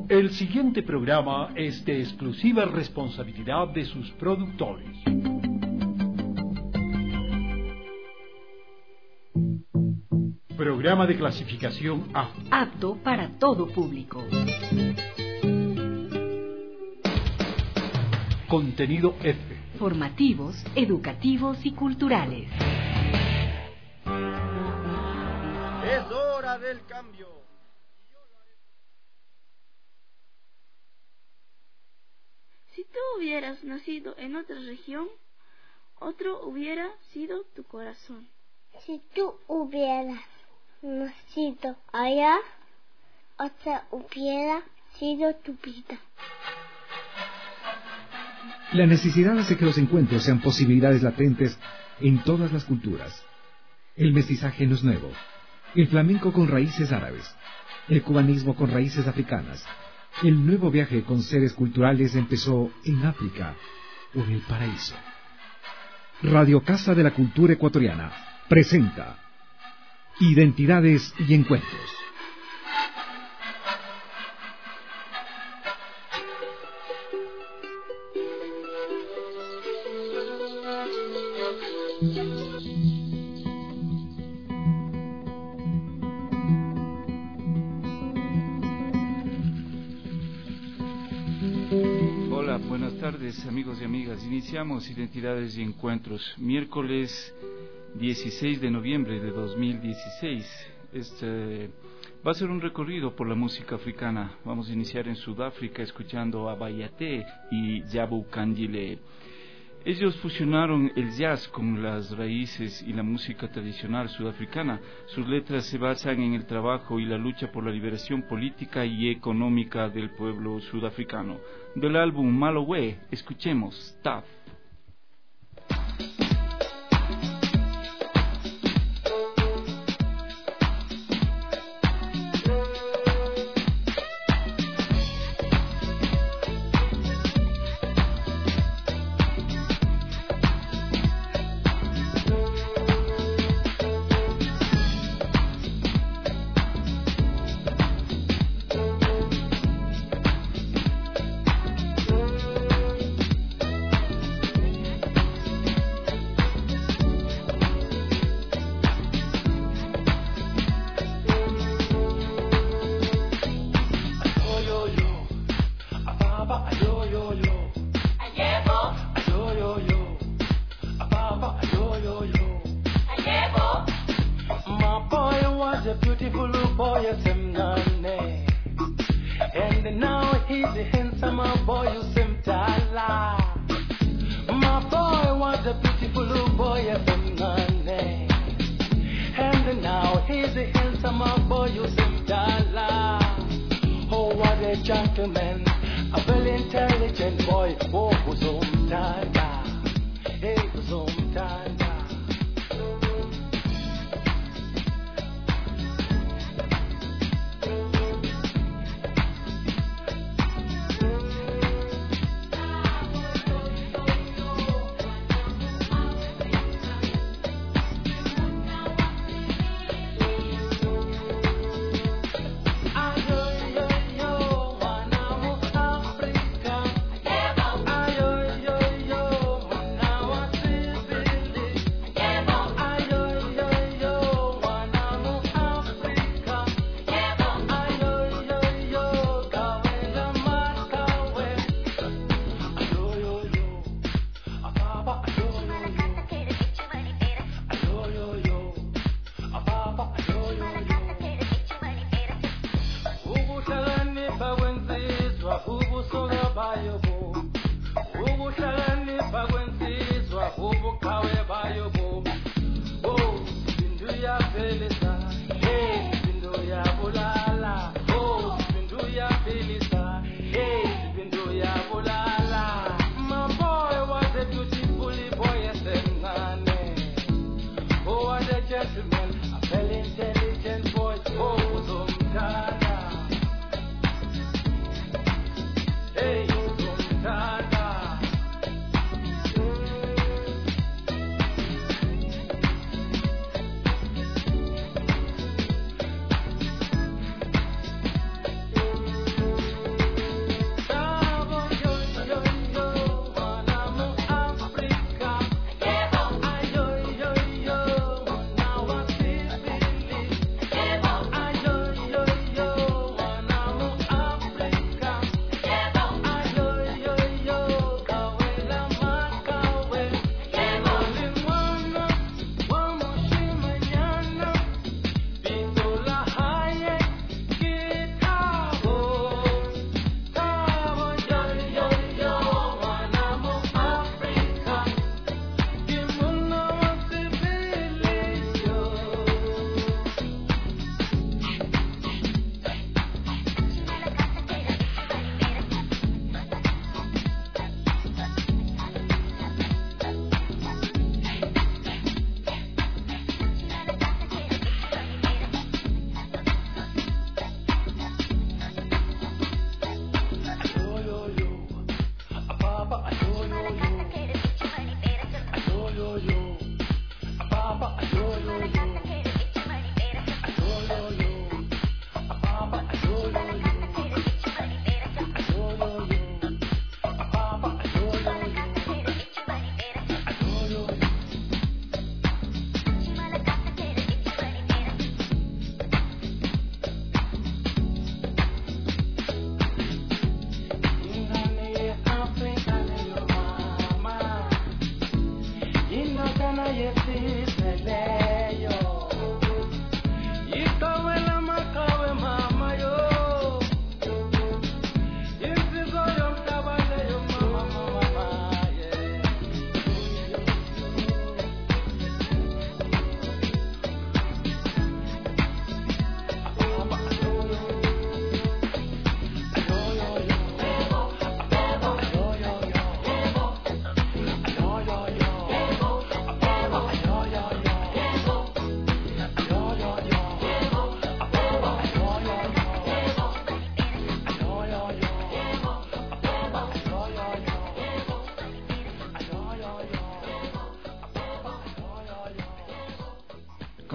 El siguiente programa es de exclusiva responsabilidad de sus productores. Programa de clasificación A. Apto para todo público. Contenido F. Formativos, educativos y culturales. Es hora del cambio. Si tú hubieras nacido en otra región, otro hubiera sido tu corazón. Si tú hubieras nacido allá, otra hubiera sido tu vida. La necesidad hace que los encuentros sean posibilidades latentes en todas las culturas. El mestizaje no es nuevo. El flamenco con raíces árabes. El cubanismo con raíces africanas. El nuevo viaje con seres culturales empezó en África o en el paraíso. Radio Casa de la Cultura Ecuatoriana presenta Identidades y Encuentros. Hola, buenas tardes amigos y amigas. Iniciamos Identidades y Encuentros, miércoles 16 de noviembre de 2016. Va a ser un recorrido por la música africana. Vamos a iniciar en Sudáfrica escuchando a Bayate y Jabu Kandile. Ellos fusionaron el jazz con las raíces y la música tradicional sudafricana. Sus letras se basan en el trabajo y la lucha por la liberación política y económica del pueblo sudafricano. Del álbum Malowe, escuchemos Tough. Africa.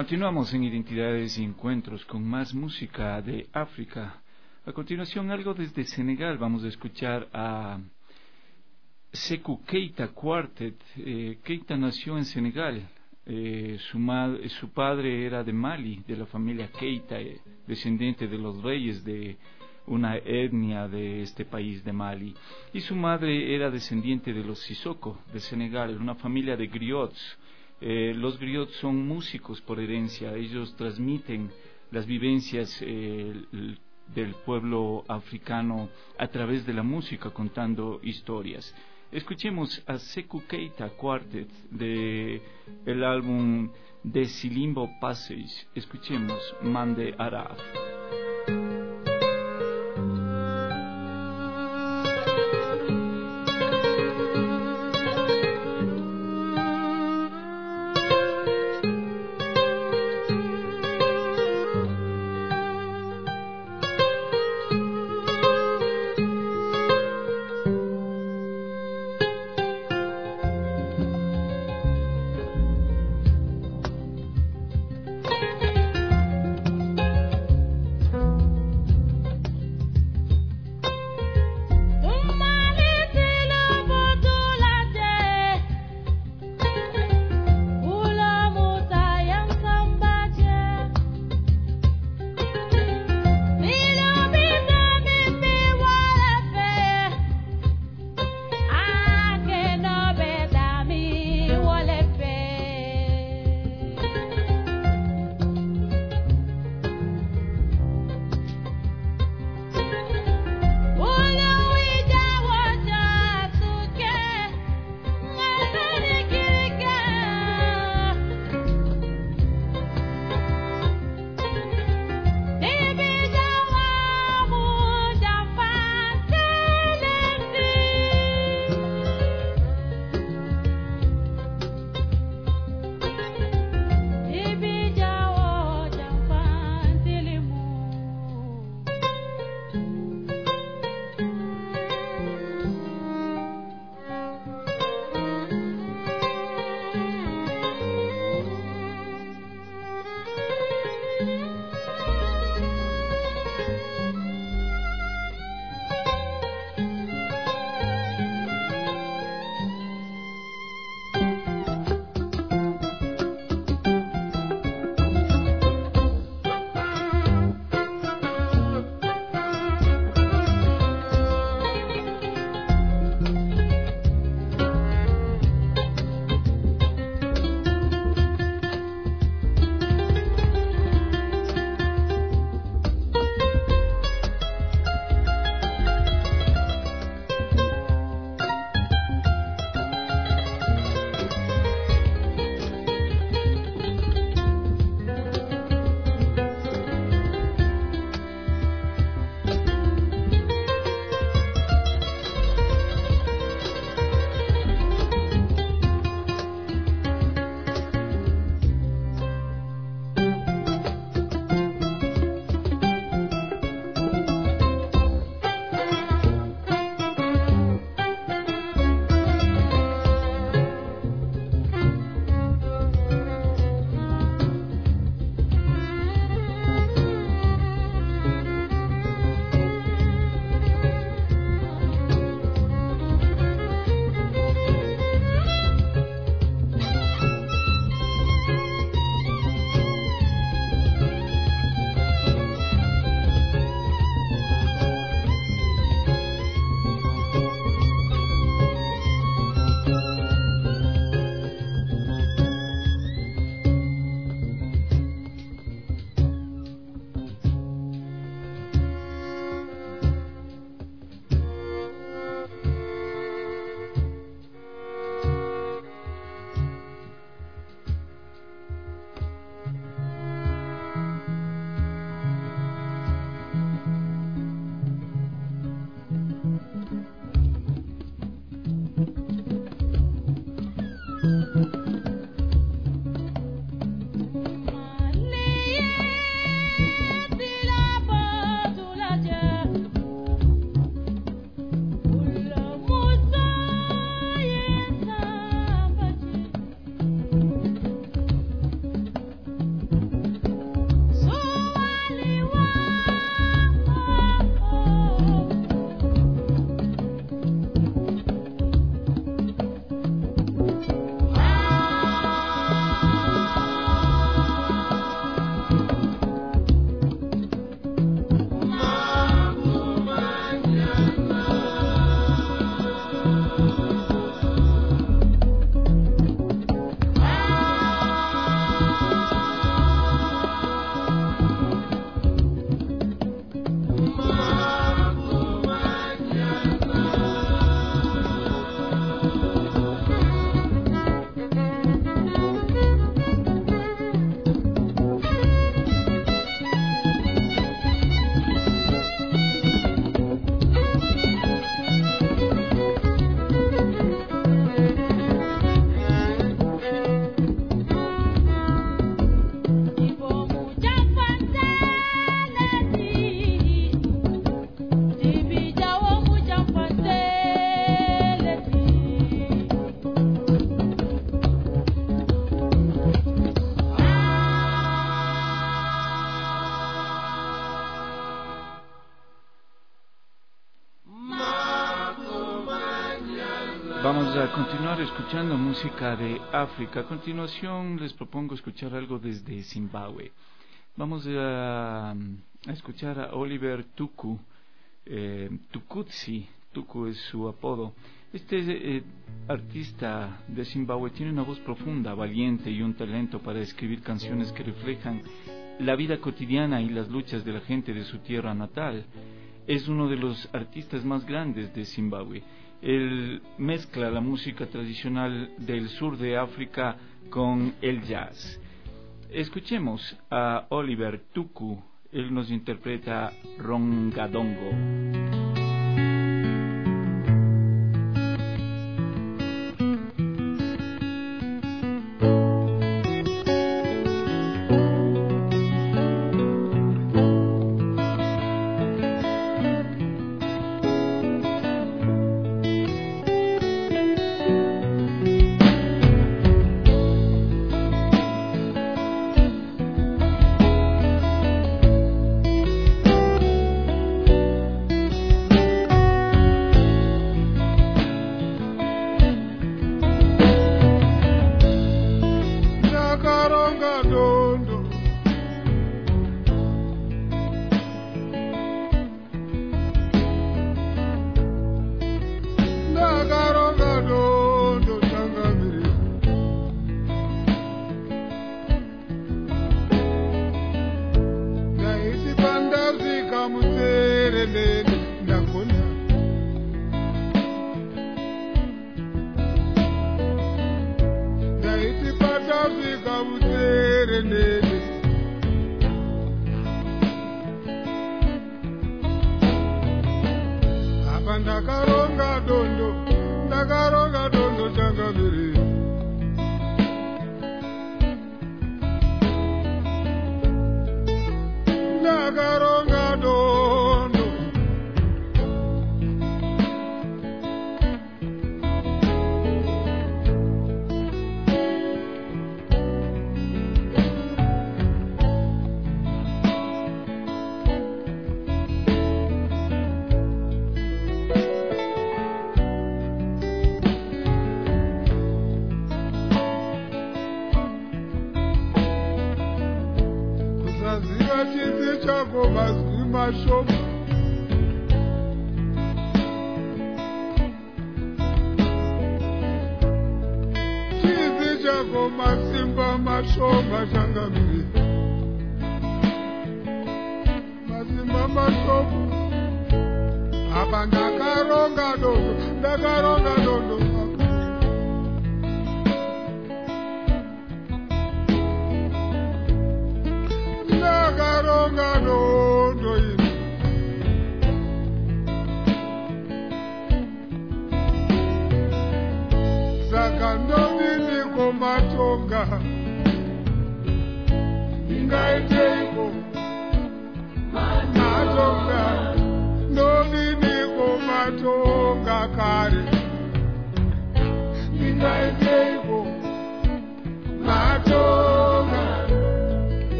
Continuamos en Identidades y Encuentros con más música de África. A continuación, algo desde Senegal. Vamos a escuchar a Sékou Keita Quartet. Keita nació en Senegal. Su padre era de Mali, de la familia Keita, descendiente de los reyes de una etnia de este país de Mali. Y su madre era descendiente de los Sissoko de Senegal, una familia de griots. Los griots son músicos por herencia. Ellos transmiten las vivencias del pueblo africano a través de la música, contando historias. Escuchemos a Sékou Keita Quartet de el álbum de Silimbo Passage. Escuchemos Mande Araf. Vamos a continuar escuchando música de África. A continuación les propongo escuchar algo desde Zimbabue. Vamos a escuchar a Oliver Tuku, Tukutsi, Tuku es su apodo. Este artista de Zimbabue tiene una voz profunda, valiente y un talento para escribir canciones que reflejan la vida cotidiana y las luchas de la gente de su tierra natal. Es uno de los artistas más grandes de Zimbabue. Él mezcla la música tradicional del sur de África con el jazz. Escuchemos a Oliver Tuku. Él nos interpreta Rongadongo.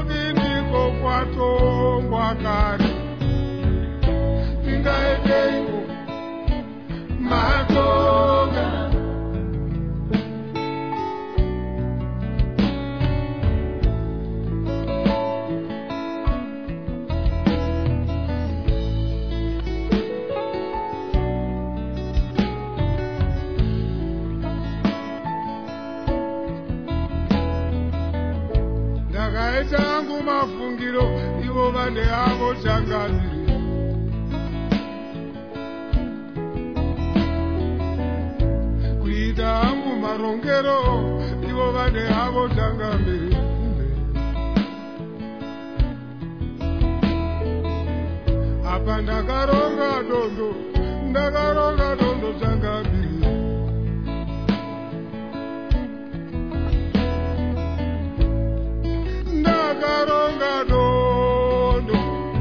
Matonga, angu mafungiro ivo vane havo changamiri kuita angu marongero ivo vane havo changamiri apa ndakaronga dondo changamiri ndakaronga dondo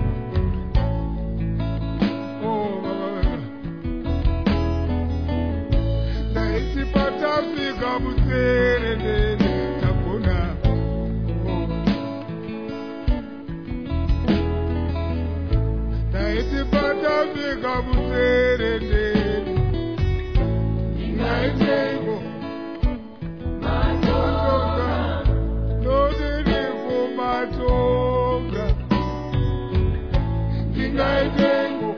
ndaiti patafika mutserendende takona ndaiti patafika mutserendende ndingaiteiko matonga nodiripo matonga ndingaiteiko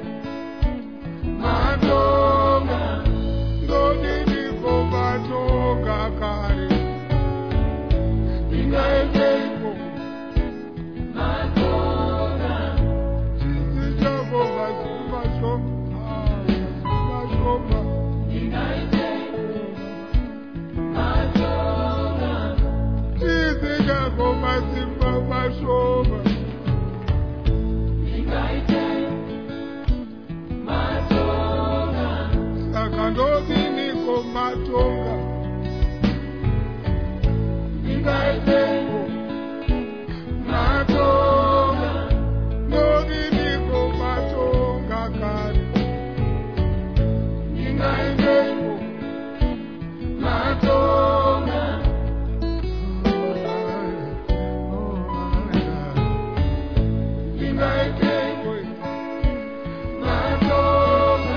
matonga nodiripo matonga kare ndingaiteiko matonga chizichako mazimashoma ndingaiteiko matonga chizichako mazimba mashoma ndingaiteiko matonga saka ndodiniko matonga ndingaiteiko matonga ndodiniko matonga kare ndingaiteiko matonga ndingaiteiko matonga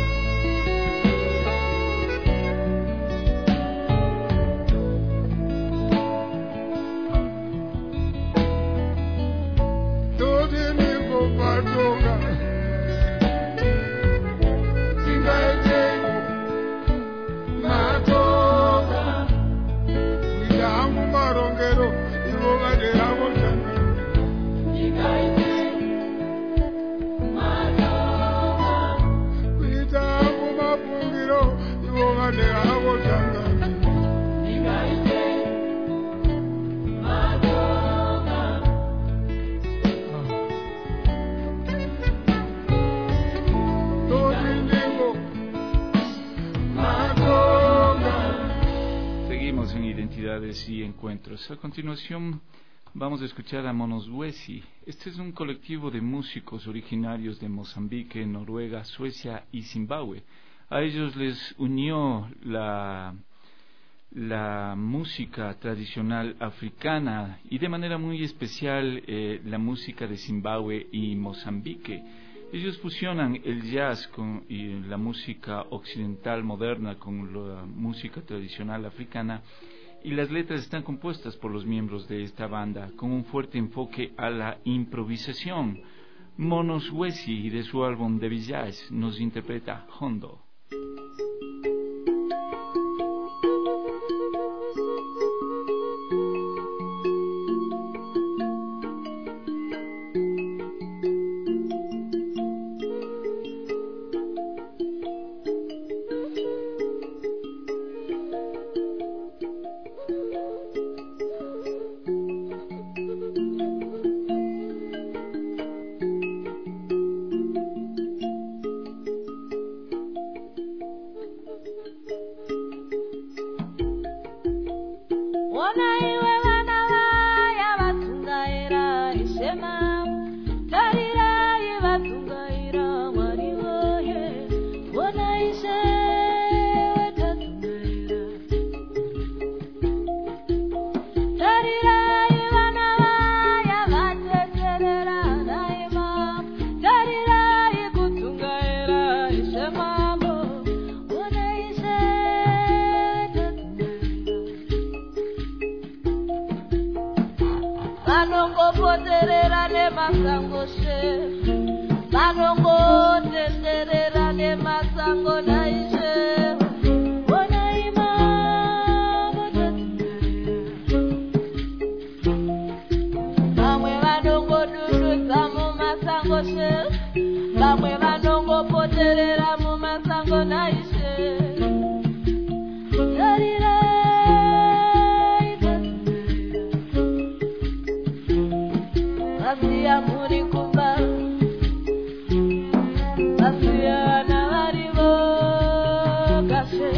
ndodiniko matonga ndingaiteiko matonga kuita hangu marongero ivo vane havo changamiri kuita hangu mafungiro ivo vane havo changamiri ndodiniko matonga. Seguimos en Identidades y Encuentros. A continuación vamos a escuchar a Monos Huesi. Este es un colectivo de músicos originarios de Mozambique, Noruega, Suecia y Zimbabue. A ellos les unió la música tradicional africana y de manera muy especial la música de Zimbabue y Mozambique. Ellos fusionan el jazz y la música occidental moderna con la música tradicional africana, y las letras están compuestas por los miembros de esta banda con un fuerte enfoque a la improvisación. Monos Huesi, de su álbum The Village, nos interpreta Hondo. Vanongopoterera nemasango she, vanongotenderera nemasango naishe. kashe bamwe vanongopoterera mumasango naishe vasiya muri kumba vasiya vana varivo kashe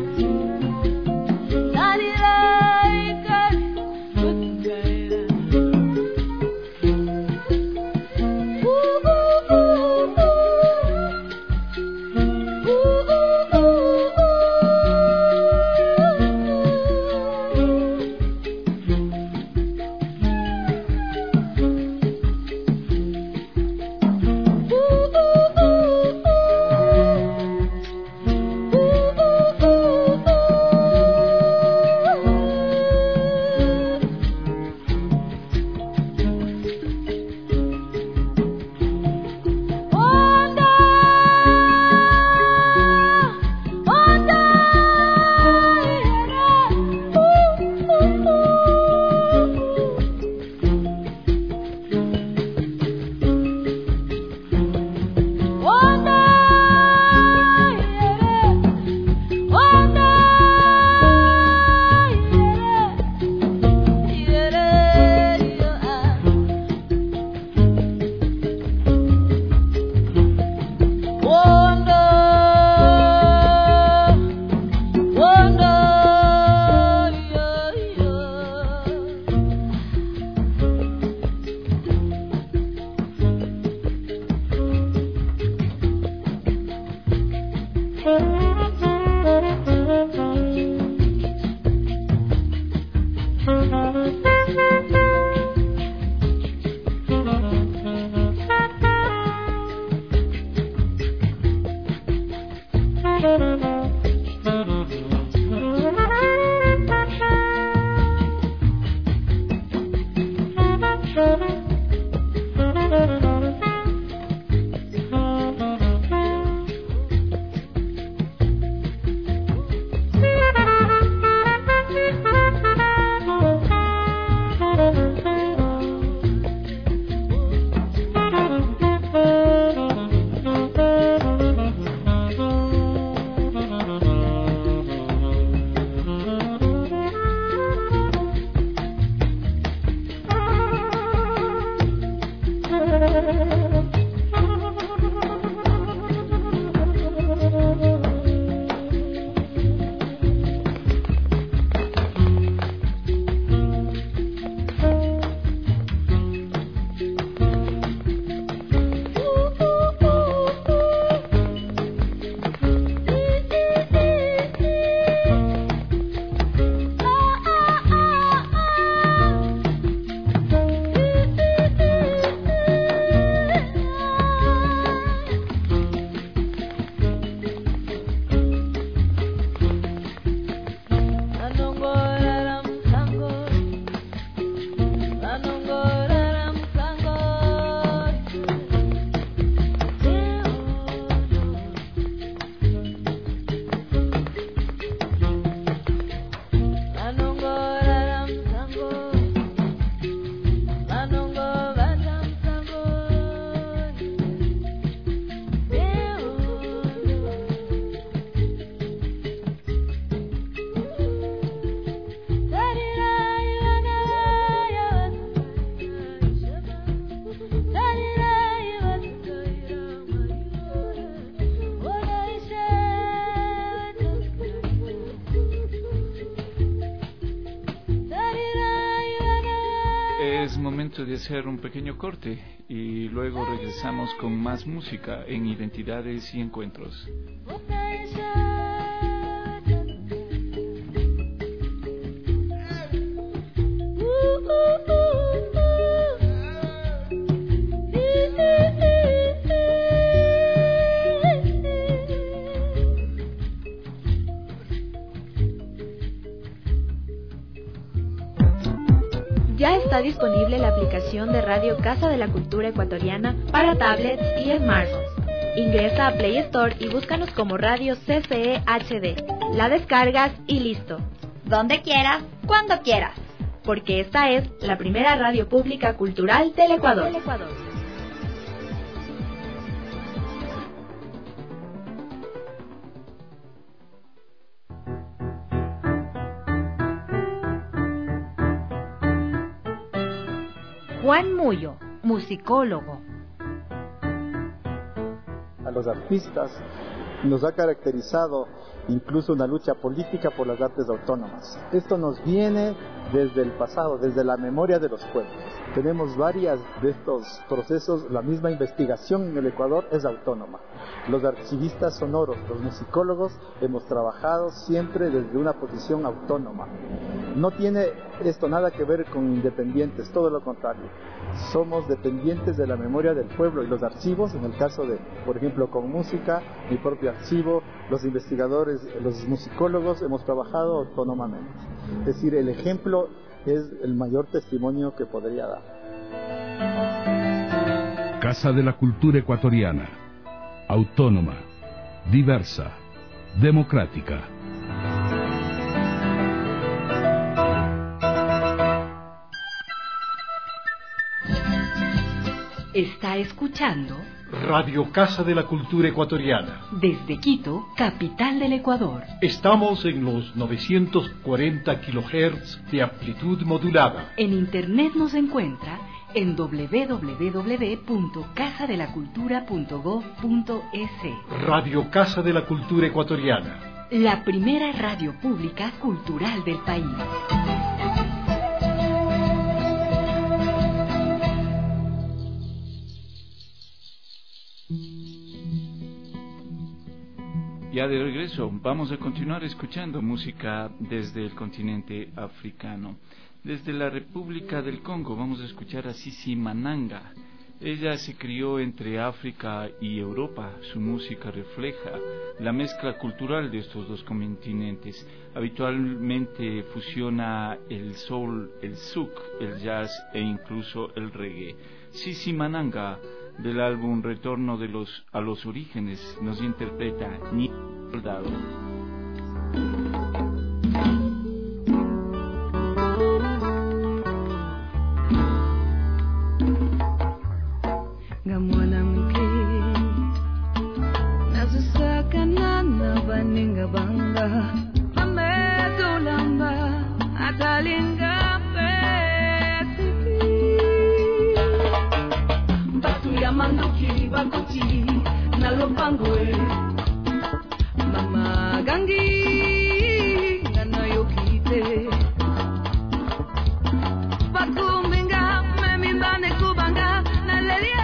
De hacer un pequeño corte y luego regresamos con más música en Identidades y Encuentros. Ya está disponible la aplicación de Radio Casa de la Cultura Ecuatoriana para tablets y smartphones. Ingresa a Play Store y búscanos como Radio CCE HD. La descargas y listo. Donde quieras, cuando quieras. Porque esta es la primera radio pública cultural del Ecuador. Juan Muyo, musicólogo. A los artistas nos ha caracterizado incluso una lucha política por las artes autónomas. Esto nos viene desde el pasado, desde la memoria de los pueblos. Tenemos varias de estos procesos, la misma investigación en el Ecuador es autónoma. Los archivistas sonoros, los musicólogos, hemos trabajado siempre desde una posición autónoma. No tiene esto nada que ver con independientes, todo lo contrario. Somos dependientes de la memoria del pueblo y los archivos, en el caso de, por ejemplo, con música, mi propio archivo, los investigadores, los musicólogos, hemos trabajado autónomamente. Es decir, el ejemplo es el mayor testimonio que podría dar. Casa de la Cultura Ecuatoriana, autónoma, diversa, democrática. Está escuchando Radio Casa de la Cultura Ecuatoriana. Desde Quito, capital del Ecuador. Estamos en los 940 kHz de amplitud modulada. En internet nos encuentra en www.casadelacultura.gov.es. Radio Casa de la Cultura Ecuatoriana. La primera radio pública cultural del país. Ya de regreso, vamos a continuar escuchando música desde el continente africano. Desde la República del Congo vamos a escuchar a Sisi Mananga. Ella se crió entre África y Europa. Su música refleja la mezcla cultural de estos dos continentes. Habitualmente fusiona el soul, el souk, el jazz e incluso el reggae. Sisi Mananga, del álbum Retorno a los Orígenes, nos interpreta Ni Soldado. Mwanamke nazusakana na baninga banga amedulamba atalinga petiki batu ya manduki bakuti na lopangwe mama gangi nanayokite bakumbinga memindane kubanga nalelia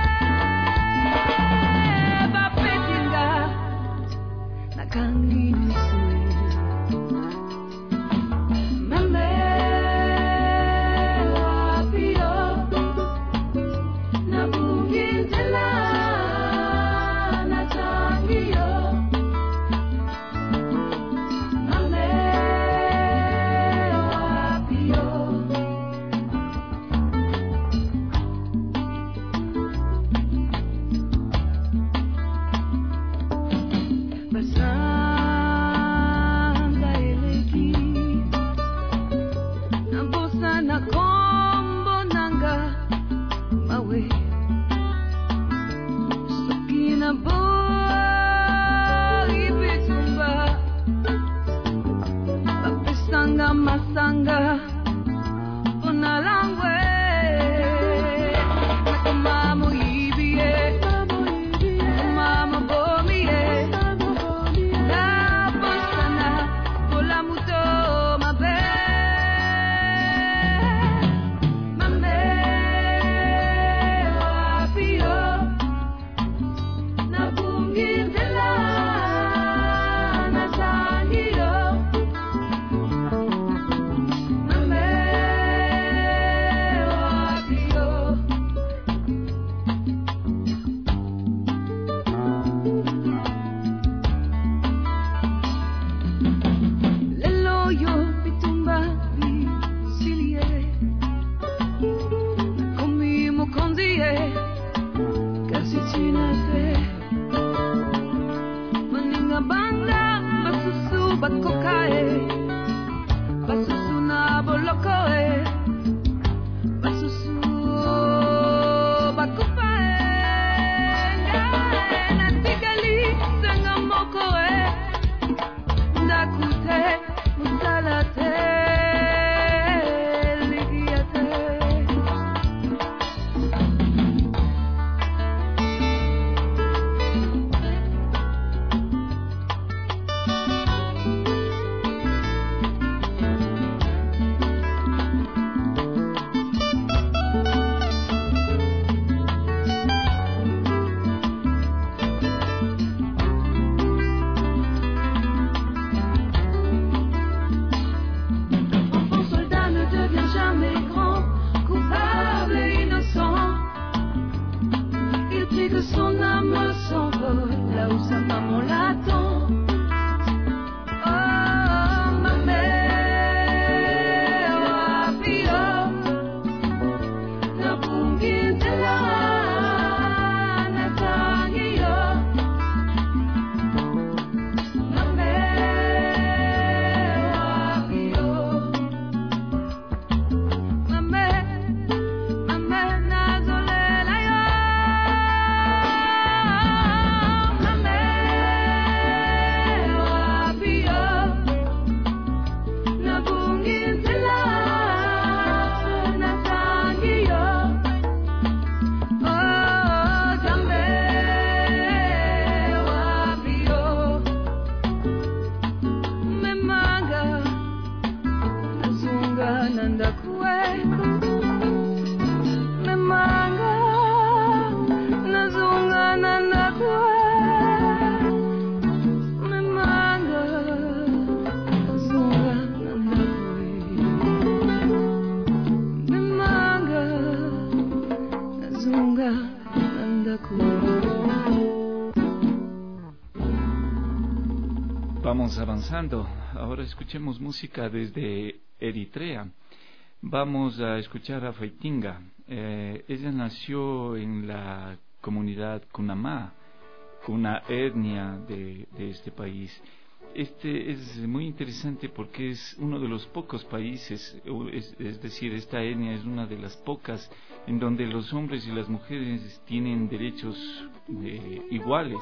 Vamos avanzando. Ahora escuchemos música desde Eritrea. Vamos a escuchar a Faitinga. Ella nació en la comunidad Kunamá, una etnia de este país. Este es muy interesante porque es uno de los pocos países, es decir, esta etnia es una de las pocas en donde los hombres y las mujeres tienen derechos iguales.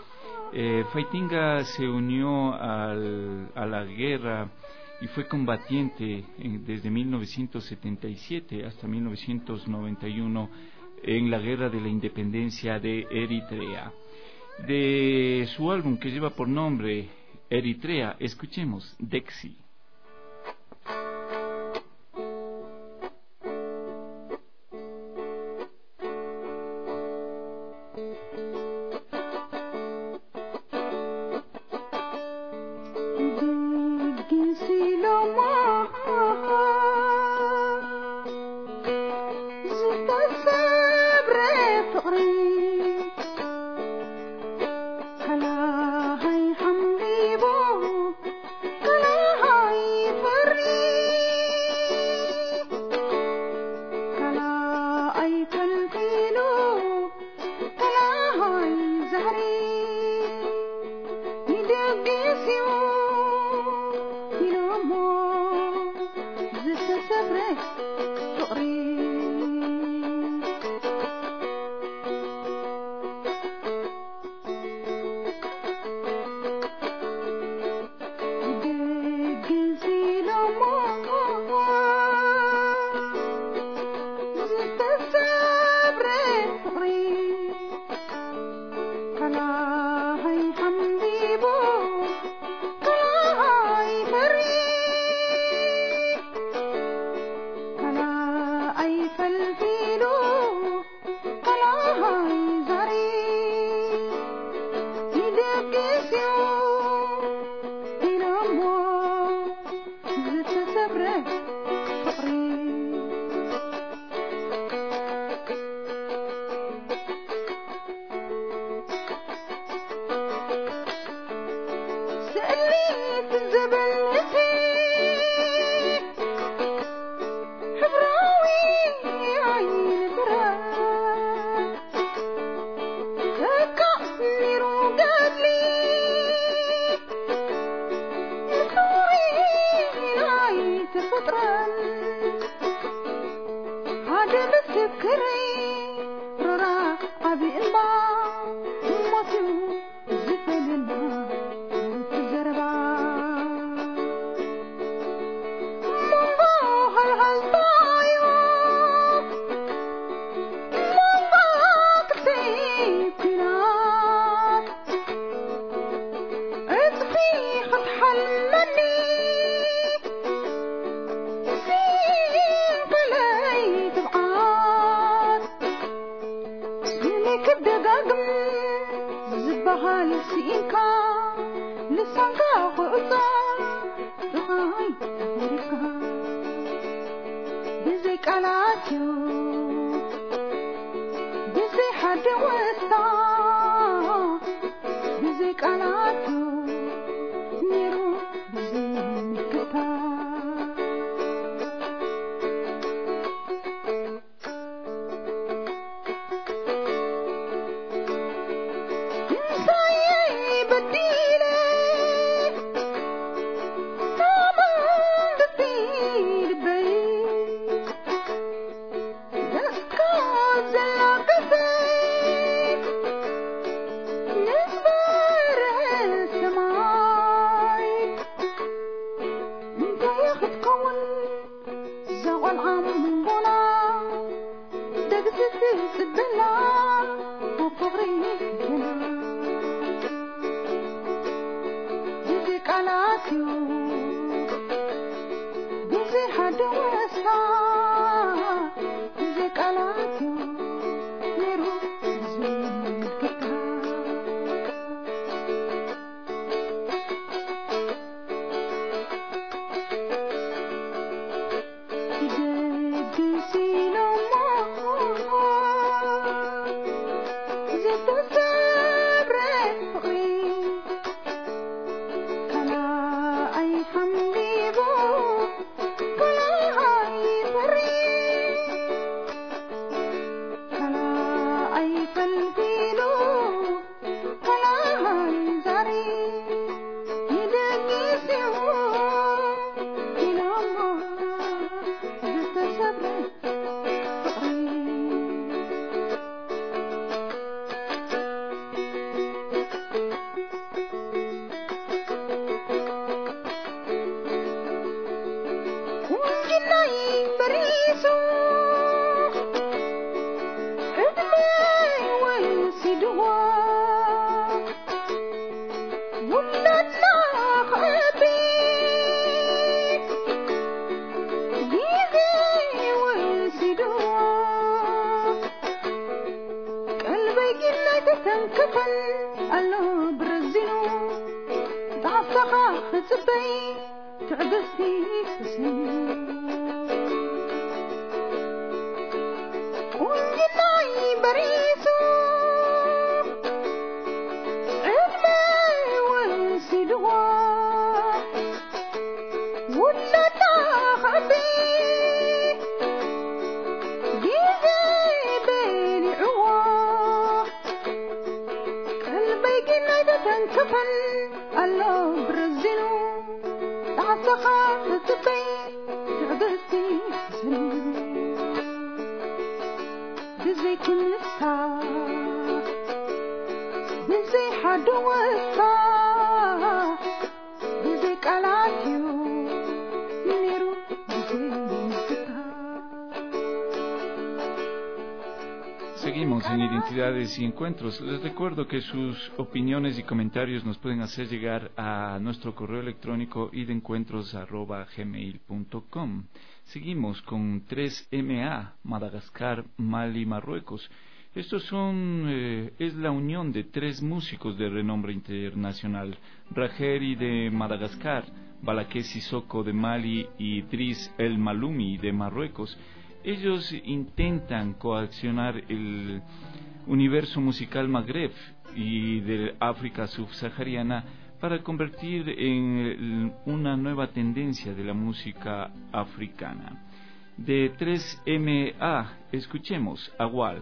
Faitinga se unió a la guerra y fue combatiente desde 1977 hasta 1991 en la guerra de la independencia de Eritrea. De su álbum que lleva por nombre Eritrea, escuchemos Dexi. Seguimos en Identidades y Encuentros. Les recuerdo que sus opiniones y comentarios nos pueden hacer llegar a nuestro correo electrónico idencuentros@gmail.com. Seguimos con 3MA, Madagascar, Mali, Marruecos. Estos es la unión de tres músicos de renombre internacional: Rajeri de Madagascar, Balaké Sissoko de Mali y Idriss El Malumi de Marruecos. Ellos intentan coaccionar el universo musical Magreb y de África subsahariana para convertir en una nueva tendencia de la música africana. De 3MA, escuchemos Awal.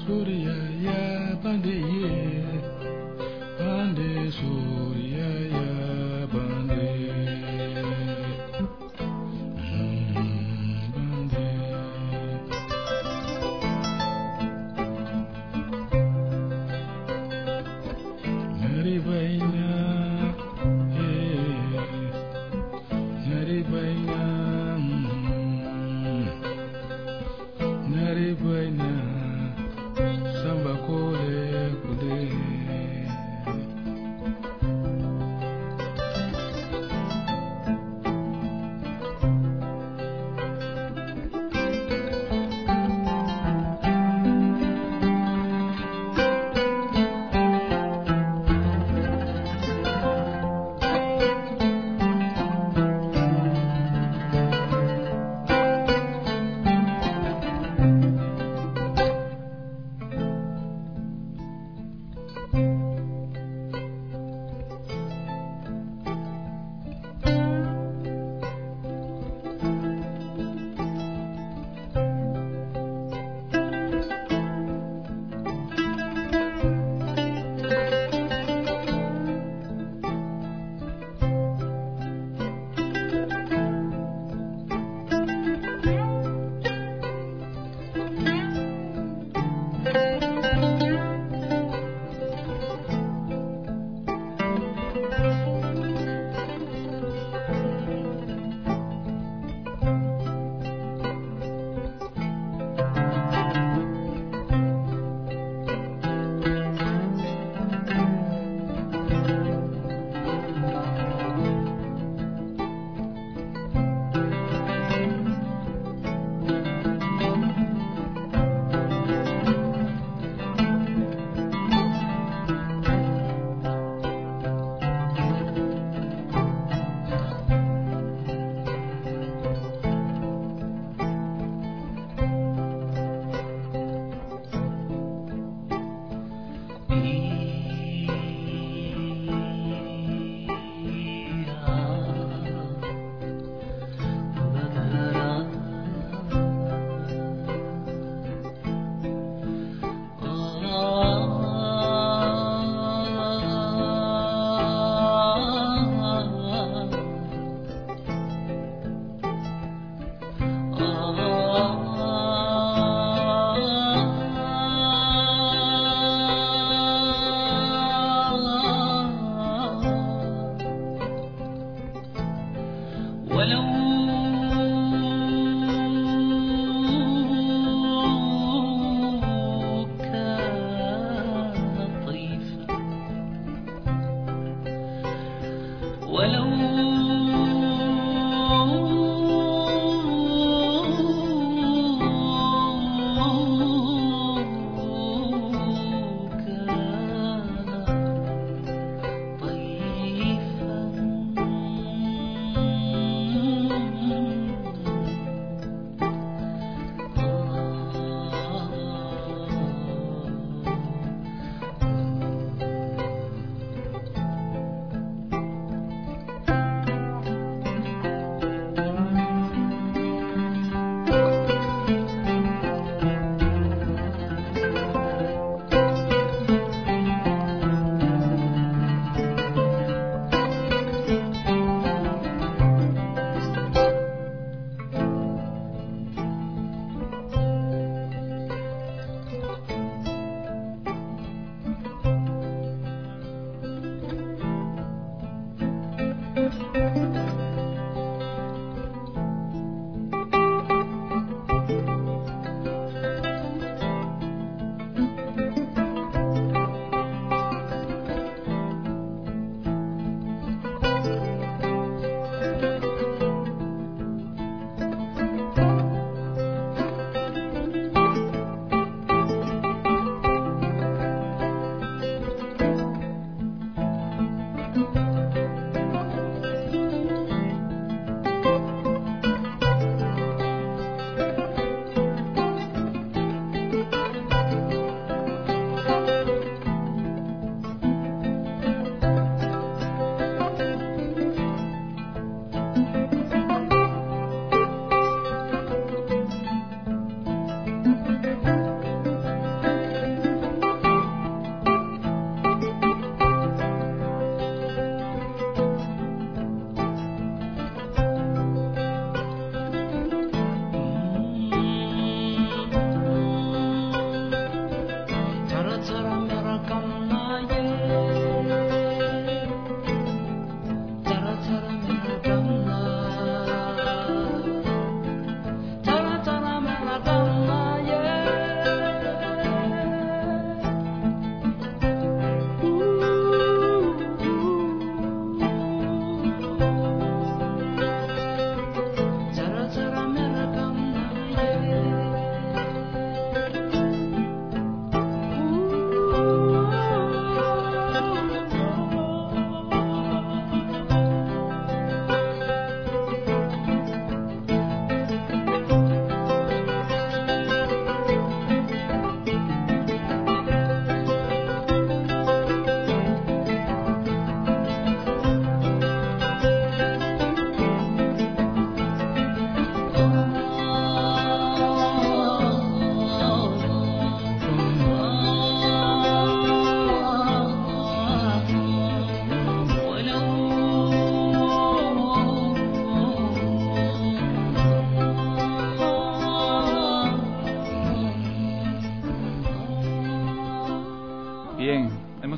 Surya ya bande ye, bande Surya ya bande.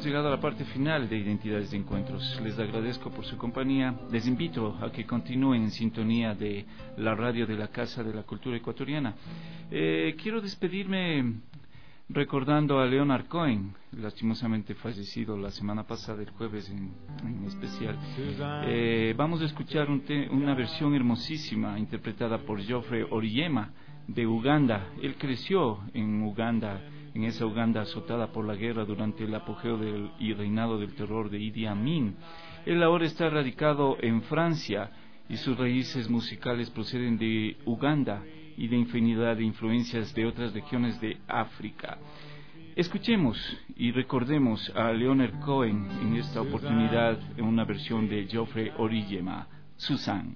hemos llegado a la parte final de Identidades de Encuentros. Les agradezco por su compañía. Les invito a que continúen en sintonía de la radio de la Casa de la Cultura Ecuatoriana. Quiero despedirme recordando a Leonard Cohen, lastimosamente fallecido la semana pasada, el jueves en especial. Vamos a escuchar una versión hermosísima interpretada por Geoffrey Oryema de Uganda. Él creció en Uganda, en esa Uganda azotada por la guerra durante el apogeo y reinado del terror de Idi Amin. Él ahora está radicado en Francia y sus raíces musicales proceden de Uganda y de infinidad de influencias de otras regiones de África. Escuchemos y recordemos a Leonard Cohen en esta oportunidad en una versión de Geoffrey Oryema, Suzanne.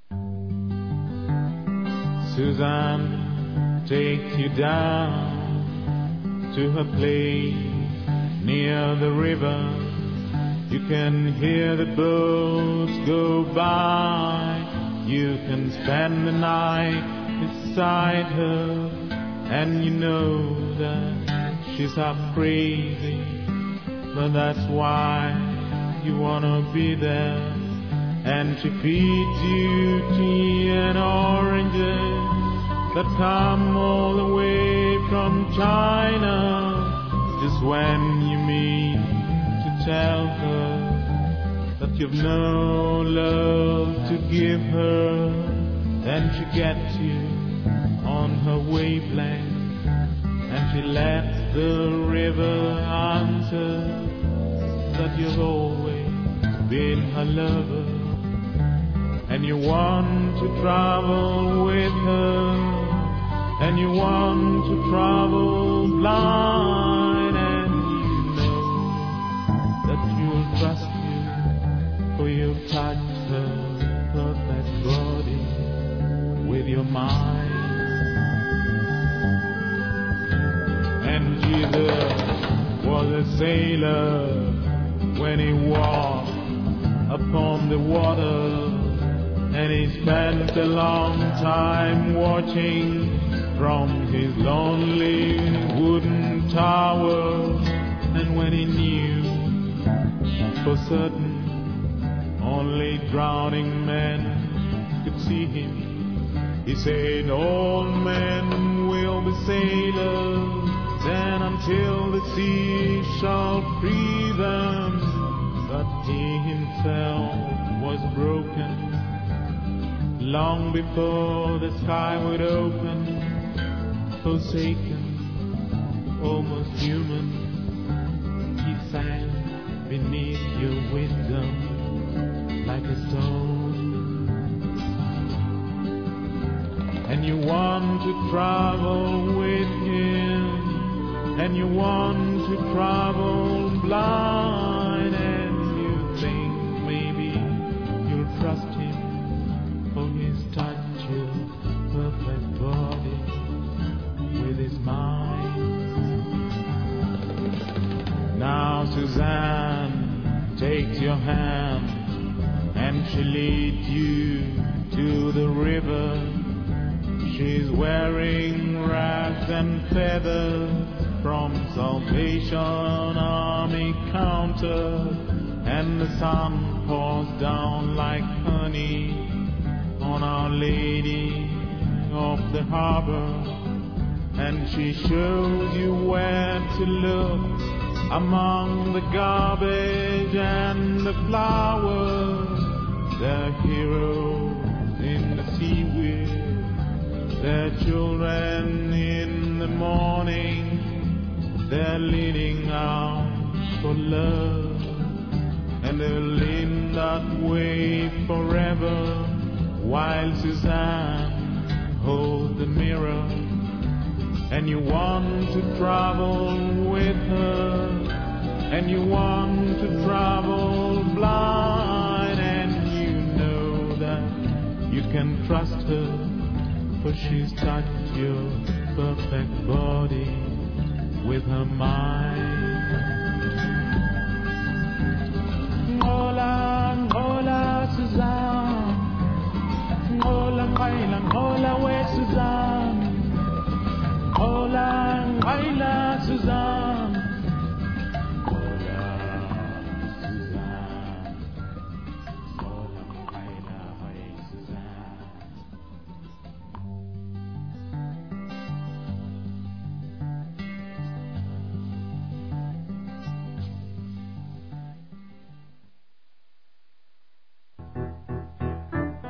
Suzanne takes you down to her place near the river. You can hear the boats go by. You can spend the night beside her, and you know that she's half crazy, but that's why you wanna be there. And she feeds you tea and oranges that come all the way from China. Just when you mean to tell her that you've no love to give her, then she gets you on her wavelength, and she lets the river answer that you've always been her lover. And you want to travel with her, and you want to travel blind, and you know that you'll trust you, for you've touched her perfect body with your mind. And Jesus was a sailor when he walked upon the water, and he spent a long time watching from his lonely wooden tower. And when he knew for certain only drowning men could see him, he said, all men will be sailors, then until the sea shall free them. But he himself was broken long before the sky would open. Forsaken, almost human, he sank beneath your wisdom like a stone. And you want to travel with him, and you want to travel blind, and you think maybe you'll trust him, for he's touched your perfect body with his mind. Now Suzanne takes your hand, and she leads you to the river. She's wearing rags and feathers from Salvation Army counter, and the sun pours down like honey on Our Lady of the Harbor, and she shows you where to look among the garbage and the flowers. They're heroes in the seaweed, their children in the morning, they're leaning out for love, and they'll lean that way forever, while Suzanne holds the mirror. And you want to travel with her, and you want to travel blind, and you know that you can trust her, for she's touched your perfect body with her mind.